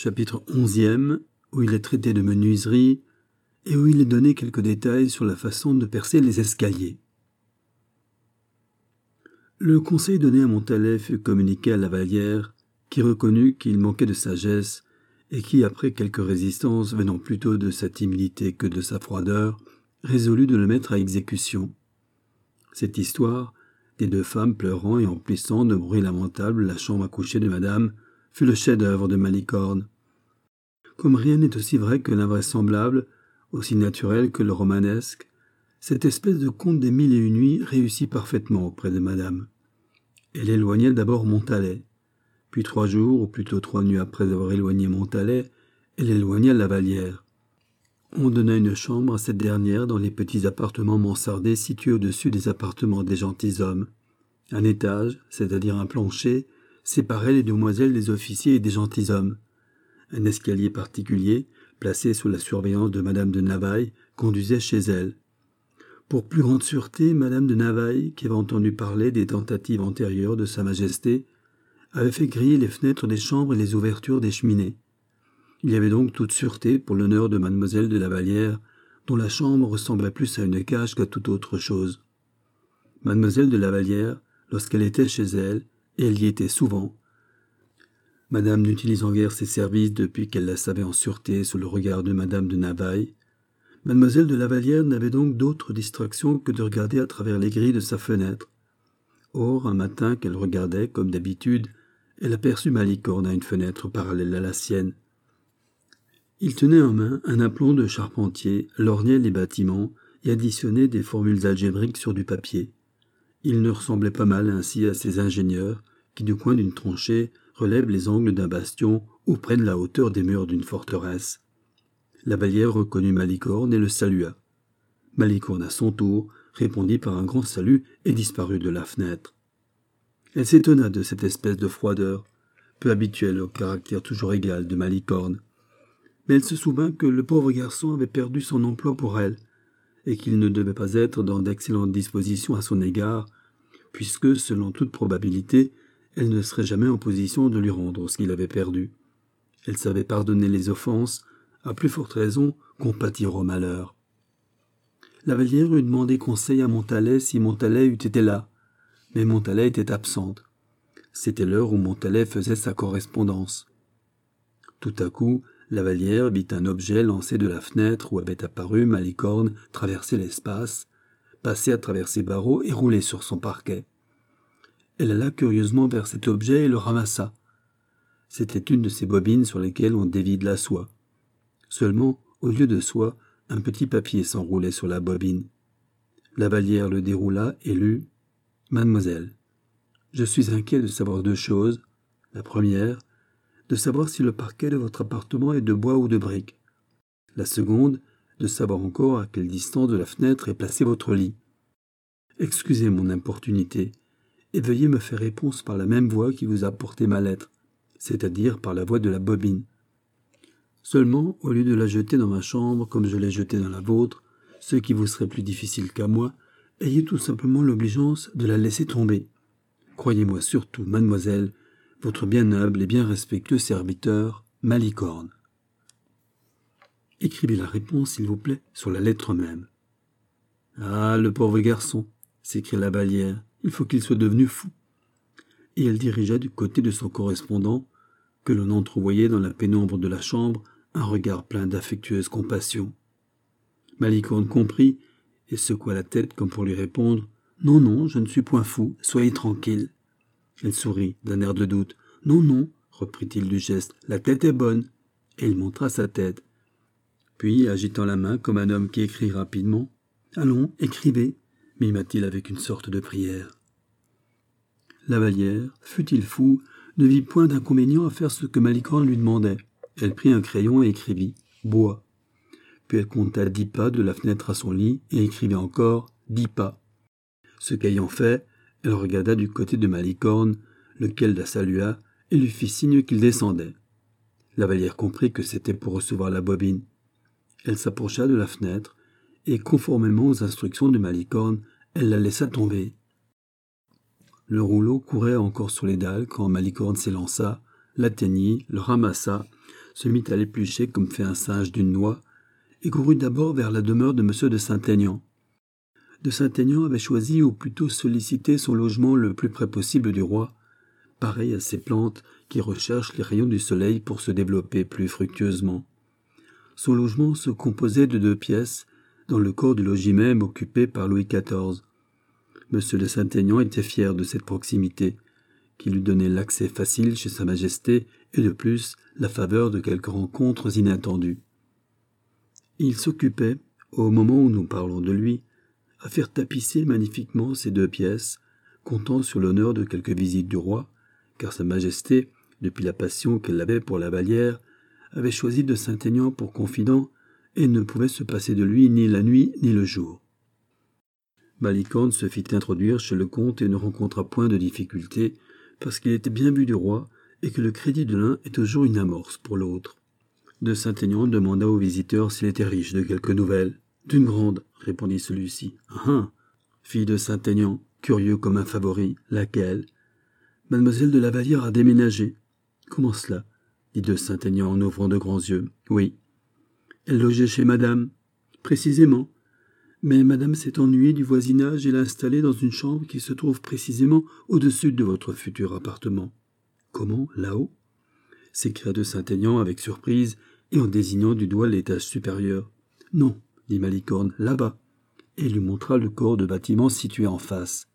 chapitre 11e, où il est traité de menuiserie et où il est donné quelques détails sur la façon de percer les escaliers. Le conseil donné à Montalet fut communiqué à Lavallière, qui reconnut qu'il manquait de sagesse et qui, après quelques résistances venant plutôt de sa timidité que de sa froideur, résolut de le mettre à exécution. Cette histoire, des deux femmes pleurant et emplissant de bruit lamentable la chambre à coucher de madame, fut le chef-d'œuvre de Malicorne. Comme rien n'est aussi vrai que l'invraisemblable, aussi naturel que le romanesque, cette espèce de conte des 1001 nuits réussit parfaitement auprès de madame. Elle éloignait d'abord Montalet, puis 3 jours, ou plutôt 3 nuits après avoir éloigné Montalet, elle éloigna Lavallière. On donna une chambre à cette dernière dans les petits appartements mansardés situés au-dessus des appartements des gentilshommes. Un étage, c'est-à-dire un plancher, séparait les demoiselles des officiers et des gentilshommes. Un escalier particulier, placé sous la surveillance de madame de Navailles, conduisait chez elle. Pour plus grande sûreté, madame de Navailles, qui avait entendu parler des tentatives antérieures de Sa Majesté, avait fait griller les fenêtres des chambres et les ouvertures des cheminées. Il y avait donc toute sûreté pour l'honneur de mademoiselle de Lavallière, dont la chambre ressemblait plus à une cage qu'à toute autre chose. Mademoiselle de Lavallière, lorsqu'elle était chez elle, et elle y était souvent, madame n'utilisant guère ses services depuis qu'elle la savait en sûreté sous le regard de madame de Navailles, mademoiselle de Lavallière n'avait donc d'autre distraction que de regarder à travers les grilles de sa fenêtre. Or, un matin qu'elle regardait, comme d'habitude, elle aperçut Malicorne à une fenêtre parallèle à la sienne. Il tenait en main un aplomb de charpentier, lorgnait les bâtiments et additionnait des formules algébriques sur du papier. Il ne ressemblait pas mal ainsi à ces ingénieurs qui, du coin d'une tranchée, relèvent les angles d'un bastion ou prennent la hauteur des murs d'une forteresse. Lavallière reconnut Malicorne et le salua. Malicorne, à son tour, répondit par un grand salut et disparut de la fenêtre. Elle s'étonna de cette espèce de froideur, peu habituelle au caractère toujours égal de Malicorne. Mais elle se souvint que le pauvre garçon avait perdu son emploi pour elle, et qu'il ne devait pas être dans d'excellentes dispositions à son égard, puisque, selon toute probabilité, elle ne serait jamais en position de lui rendre ce qu'il avait perdu. Elle savait pardonner les offenses, à plus forte raison compatir au malheur. Lavallière eut demandé conseil à Montalet si Montalet eût été là, mais Montalet était absente. C'était l'heure où Montalet faisait sa correspondance. Tout à coup, Lavallière vit un objet lancé de la fenêtre où avait apparu Malicorne traverser l'espace, passer à travers ses barreaux et rouler sur son parquet. Elle alla curieusement vers cet objet et le ramassa. C'était une de ces bobines sur lesquelles on dévide la soie. Seulement, au lieu de soie, un petit papier s'enroulait sur la bobine. Lavallière le déroula et lut « Mademoiselle, je suis inquiet de savoir 2 choses. La première, de savoir si le parquet de votre appartement est de bois ou de briques. La seconde, de savoir encore à quelle distance de la fenêtre est placé votre lit. Excusez mon importunité, et veuillez me faire réponse par la même voix qui vous a apporté ma lettre, c'est-à-dire par la voix de la bobine. Seulement, au lieu de la jeter dans ma chambre comme je l'ai jetée dans la vôtre, ce qui vous serait plus difficile qu'à moi, ayez tout simplement l'obligeance de la laisser tomber. Croyez-moi surtout, mademoiselle, votre bien humble et bien respectueux serviteur, Malicorne. Écrivez la réponse, s'il vous plaît, sur la lettre même. Ah, le pauvre garçon, s'écria Lavallière, il faut qu'il soit devenu fou. Et elle dirigea du côté de son correspondant, que l'on entrevoyait dans la pénombre de la chambre, un regard plein d'affectueuse compassion. Malicorne comprit et secoua la tête comme pour lui répondre « Non, non, je ne suis point fou, soyez tranquille. » Elle sourit d'un air de doute. « Non, non, reprit-il du geste, la tête est bonne. » Et il montra sa tête. Puis, agitant la main comme un homme qui écrit rapidement, « Allons, écrivez, » mima-t-il avec une sorte de prière. Lavallière, fût-il fou, ne vit point d'inconvénient à faire ce que Malicorne lui demandait. Elle prit un crayon et écrivit « Bois ». Puis elle compta 10 pas de la fenêtre à son lit et écrivit encore 10 pas. Ce qu'ayant fait, elle regarda du côté de Malicorne, lequel la salua et lui fit signe qu'il descendait. Lavallière comprit que c'était pour recevoir la bobine. Elle s'approcha de la fenêtre et, conformément aux instructions de Malicorne, elle la laissa tomber. Le rouleau courait encore sur les dalles quand Malicorne s'élança, l'atteignit, le ramassa, se mit à l'éplucher comme fait un singe d'une noix, et courut d'abord vers la demeure de M. de Saint-Aignan. De Saint-Aignan avait choisi, ou plutôt sollicité, son logement le plus près possible du roi, pareil à ces plantes qui recherchent les rayons du soleil pour se développer plus fructueusement. Son logement se composait de 2 pièces, dans le corps du logis même occupé par Louis XIV. M. de Saint-Aignan était fier de cette proximité, qui lui donnait l'accès facile chez Sa Majesté et de plus la faveur de quelques rencontres inattendues. Il s'occupait, au moment où nous parlons de lui, à faire tapisser magnifiquement ces 2 pièces, comptant sur l'honneur de quelques visites du roi, car Sa Majesté, depuis la passion qu'elle avait pour la Vallière, avait choisi de Saint-Aignan pour confident et ne pouvait se passer de lui ni la nuit ni le jour. Malicorne se fit introduire chez le comte et ne rencontra point de difficulté, parce qu'il était bien vu du roi et que le crédit de l'un est toujours une amorce pour l'autre. De Saint-Aignan demanda au visiteur s'il était riche de quelques nouvelles. « D'une grande, » répondit celui-ci. « Ah, fit de Saint-Aignan, curieux comme un favori. « Laquelle ?»« Mademoiselle de la Vallière a déménagé. »« Comment cela ?» dit de Saint-Aignan en ouvrant de grands yeux. « Oui. »« Elle logeait chez madame. »« Précisément. Mais madame s'est ennuyée du voisinage et l'a installée dans une chambre qui se trouve précisément au-dessus de votre futur appartement. »« Comment, là-haut ?» s'écria de Saint-Aignan avec surprise et en désignant du doigt l'étage supérieur. « Non, » dit Malicorne, « là-bas. » Et il lui montra le corps de bâtiment situé en face.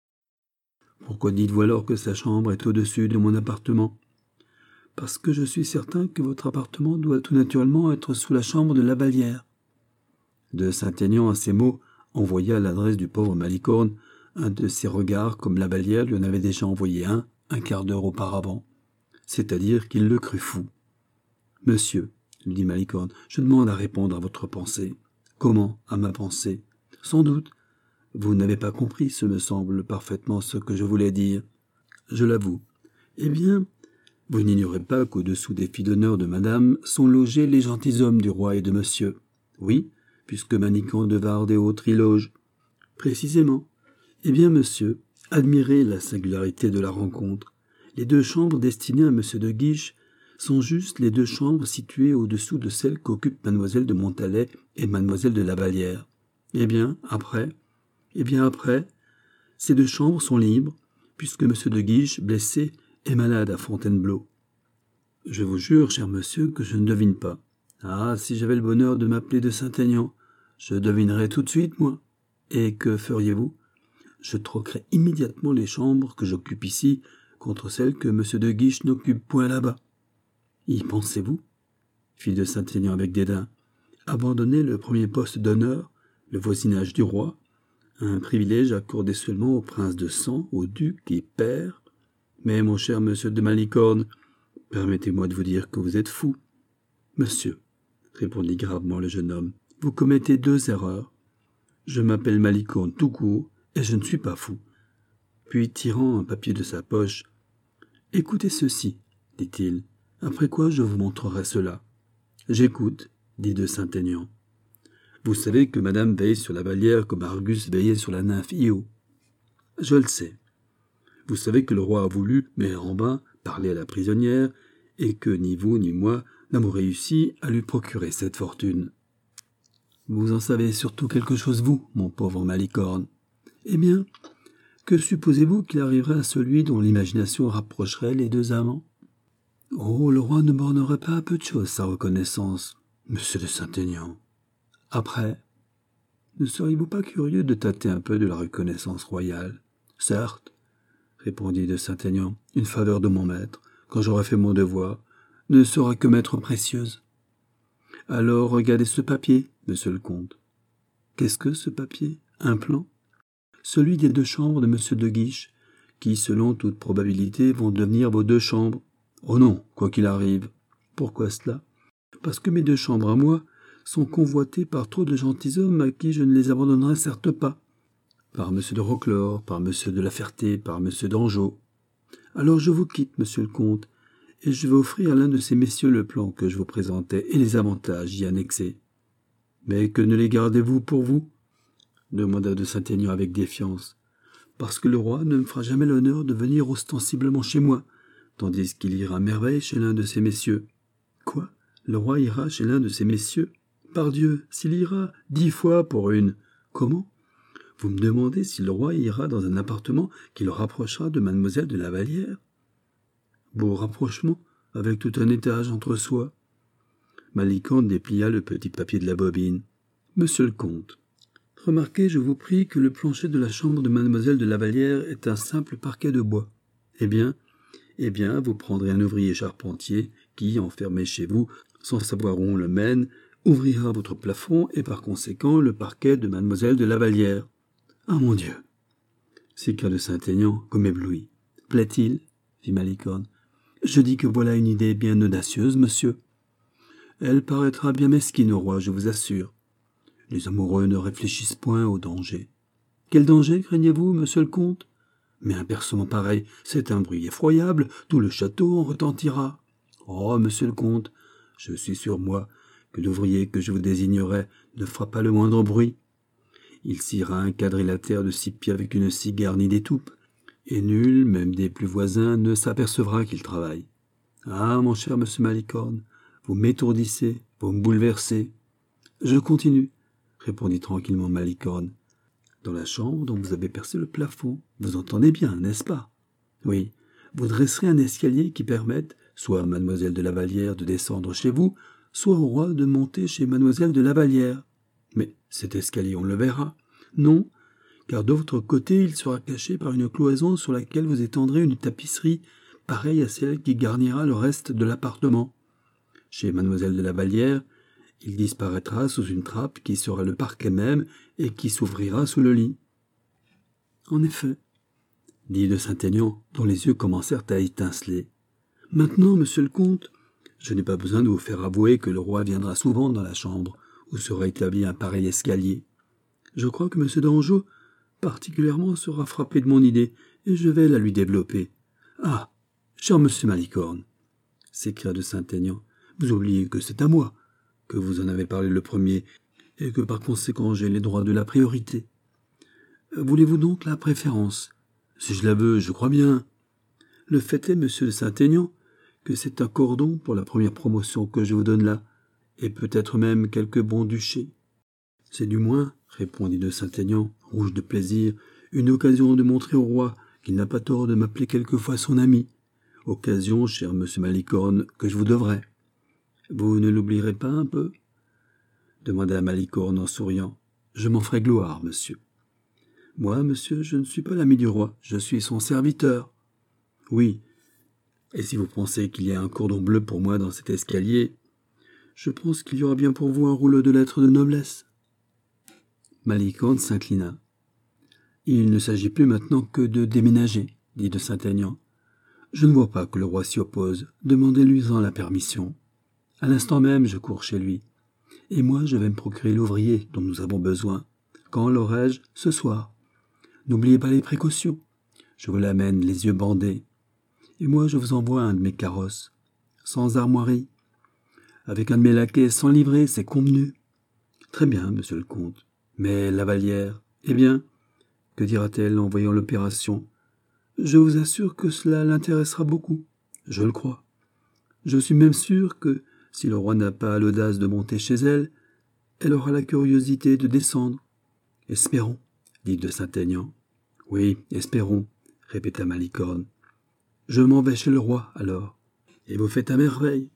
« Pourquoi dites-vous alors que sa chambre est au-dessus de mon appartement ? » « Parce que je suis certain que votre appartement doit tout naturellement être sous la chambre de la Vallière. » De Saint-Aignan, à ces mots, envoya à l'adresse du pauvre Malicorne un de ses regards comme la Vallière lui en avait déjà envoyé un quart d'heure auparavant. C'est-à-dire qu'il le crut fou. « Monsieur, » lui dit Malicorne, « je demande à répondre à votre pensée. »« Comment, à ma pensée ? » ?»« Sans doute. Vous n'avez pas compris, ce me semble, parfaitement ce que je voulais dire. »« Je l'avoue. »« Eh bien, vous n'ignorez pas qu'au-dessous des filles d'honneur de madame sont logés les gentilshommes du roi et de monsieur. »« Oui, puisque Manicamp de Vardes et autres y logent. »« Précisément. Eh bien, monsieur, admirez la singularité de la rencontre. Les 2 chambres destinées à monsieur de Guiche sont juste les 2 chambres situées au-dessous de celles qu'occupent mademoiselle de Montalais et mademoiselle de la Vallière. Eh bien, après, ces 2 chambres sont libres, puisque monsieur de Guiche, blessé, est malade à Fontainebleau. Je vous jure, cher monsieur, que je ne devine pas. Ah, si j'avais le bonheur de m'appeler de Saint-Aignan, je devinerais tout de suite, moi. Et que feriez-vous ? Je troquerais immédiatement les chambres que j'occupe ici contre celles que monsieur de Guiche n'occupe point là-bas. Y pensez-vous ? Fit de Saint-Aignan avec dédain. Abandonner le premier poste d'honneur, le voisinage du roi, un privilège accordé seulement aux princes de sang, aux ducs et pairs. Mais, mon cher monsieur de Malicorne, permettez-moi de vous dire que vous êtes fou. Monsieur, répondit gravement le jeune homme, vous commettez 2 erreurs. Je m'appelle Malicorne tout court, et je ne suis pas fou. Puis, tirant un papier de sa poche, « Écoutez ceci, dit-il, après quoi je vous montrerai cela. »« J'écoute, dit de Saint-Aignan. Vous savez que madame veille sur la Vallière comme Argus veillait sur la nymphe Io. Je le sais. Vous savez que le roi a voulu, mais en vain, parler à la prisonnière, et que ni vous ni moi n'avons réussi à lui procurer cette fortune. Vous en savez surtout quelque chose, vous, mon pauvre Malicorne. Eh bien, que supposez-vous qu'il arriverait à celui dont l'imagination rapprocherait les 2 amants ? Oh, le roi ne bornerait pas à peu de choses sa reconnaissance, monsieur de Saint-Aignan. Après, ne seriez-vous pas curieux de tâter un peu de la reconnaissance royale ? Certes, répondit de Saint-Aignan, une faveur de mon maître, quand j'aurai fait mon devoir, ne sera que m'être précieuse. Alors regardez ce papier, monsieur le comte. Qu'est-ce que ce papier ? Un plan ? Celui des 2 chambres de monsieur de Guiche, qui, selon toute probabilité, vont devenir vos 2 chambres. Oh non, quoi qu'il arrive. Pourquoi cela ? Parce que mes 2 chambres à moi sont convoitées par trop de gentilshommes à qui je ne les abandonnerai certes pas. Par monsieur de Roquelaure, par monsieur de La Ferté, par monsieur d'Anjou. Alors je vous quitte, monsieur le comte, et je vais offrir à l'un de ces messieurs le plan que je vous présentais et les avantages y annexés. Mais que ne les gardez-vous pour vous ? Demanda de Saint-Aignan avec défiance. Parce que le roi ne me fera jamais l'honneur de venir ostensiblement chez moi, tandis qu'il ira à merveille chez l'un de ces messieurs. Quoi? Le roi ira chez l'un de ces messieurs? Pardieu, s'il ira 10 fois pour une. Comment? Vous me demandez si le roi ira dans un appartement qui le rapprochera de mademoiselle de la Vallière? Beau rapprochement, avec tout un étage entre soi. Malicorne déplia le petit papier de la bobine. Monsieur le comte, remarquez, je vous prie, que le plancher de la chambre de mademoiselle de la Vallière est un simple parquet de bois. Eh bien, vous prendrez un ouvrier charpentier qui, enfermé chez vous, sans savoir où on le mène, ouvrira votre plafond et par conséquent le parquet de mademoiselle de la Vallière. Ah mon Dieu! S'écria de Saint-Aignan comme ébloui. Plaît-il? Fit Malicorne. Je dis que voilà une idée bien audacieuse, monsieur. Elle paraîtra bien mesquine au roi, je vous assure. Les amoureux ne réfléchissent point au danger. Quel danger craignez-vous, monsieur le comte? Mais un percement pareil, c'est un bruit effroyable, tout le château en retentira. Oh, monsieur le comte, je suis sûr, moi, que l'ouvrier que je vous désignerai ne fera pas le moindre bruit. Il sciera un quadrilatère de 6 pieds avec une scie garnie d'étoupe, et nul, même des plus voisins, ne s'apercevra qu'il travaille. Ah, mon cher monsieur Malicorne, vous m'étourdissez, vous me bouleversez. Je continue, répondit tranquillement Malicorne. Dans la chambre dont vous avez percé le plafond, vous entendez bien, n'est-ce pas? Oui, vous dresserez un escalier qui permette, soit à mademoiselle de la Vallière de descendre chez vous, soit au roi de monter chez mademoiselle de la Vallière. Mais cet escalier, on le verra. Non, car de votre côté, il sera caché par une cloison sur laquelle vous étendrez une tapisserie pareille à celle qui garnira le reste de l'appartement. Chez mademoiselle de la Vallière, il disparaîtra sous une trappe qui sera le parquet même et qui s'ouvrira sous le lit. En effet, dit de Saint-Aignan, dont les yeux commencèrent à étinceler. Maintenant, monsieur le comte, je n'ai pas besoin de vous faire avouer que le roi viendra souvent dans la chambre où sera établi un pareil escalier. Je crois que monsieur d'Anjou, particulièrement, sera frappé de mon idée, et je vais la lui développer. Ah, cher monsieur Malicorne, s'écria de Saint-Aignan, vous oubliez que c'est à moi que vous en avez parlé le premier, et que par conséquent j'ai les droits de la priorité. Voulez-vous donc la préférence? Si je la veux, je crois bien. Le fait est, monsieur de Saint-Aignan, que c'est un cordon pour la première promotion que je vous donne là, et peut-être même quelques bons duchés. C'est du moins, répondit de Saint-Aignan, rouge de plaisir, une occasion de montrer au roi qu'il n'a pas tort de m'appeler quelquefois son ami. Occasion, cher monsieur Malicorne, que je vous devrai. Vous ne l'oublierez pas un peu? Demanda Malicorne en souriant. Je m'en ferai gloire, monsieur. Moi, monsieur, je ne suis pas l'ami du roi, je suis son serviteur. Oui, et si vous pensez qu'il y a un cordon bleu pour moi dans cet escalier, je pense qu'il y aura bien pour vous un rouleau de lettres de noblesse. Malicorne s'inclina. Il ne s'agit plus maintenant que de déménager, dit de Saint-Aignan. Je ne vois pas que le roi s'y oppose, demandez-lui-en la permission. À l'instant même, je cours chez lui. Et moi, je vais me procurer l'ouvrier dont nous avons besoin. Quand l'aurai-je? Ce soir. N'oubliez pas les précautions. Je vous l'amène les yeux bandés. Et moi, je vous envoie un de mes carrosses, sans armoirie, avec un de mes laquais sans livrer, c'est convenu. Très bien, monsieur le comte. Mais la Vallière, eh bien, que dira-t-elle en voyant l'opération? Je vous assure que cela l'intéressera beaucoup. Je le crois. Je suis même sûr que, si le roi n'a pas l'audace de monter chez elle, elle aura la curiosité de descendre. Espérons, dit de Saint-Aignan. Oui, espérons, répéta Malicorne. Je m'en vais chez le roi, alors. Et vous faites à merveille.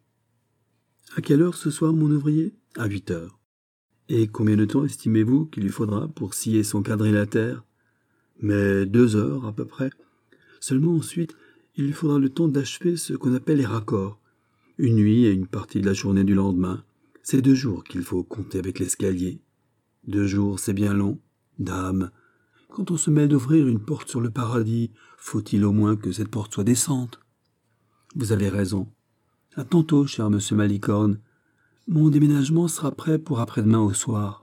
À quelle heure ce soir, mon ouvrier? À 8 heures. Et combien de temps estimez-vous qu'il lui faudra pour scier son quadrilatère? Mais 2 heures, à peu près. Seulement ensuite, il lui faudra le temps d'achever ce qu'on appelle les raccords. Une nuit et une partie de la journée du lendemain. C'est 2 jours qu'il faut compter avec l'escalier. 2 jours, c'est bien long. Dame, quand on se mêle d'ouvrir une porte sur le paradis, faut-il au moins que cette porte soit décente? Vous avez raison. À tantôt, cher monsieur Malicorne. Mon déménagement sera prêt pour après-demain au soir.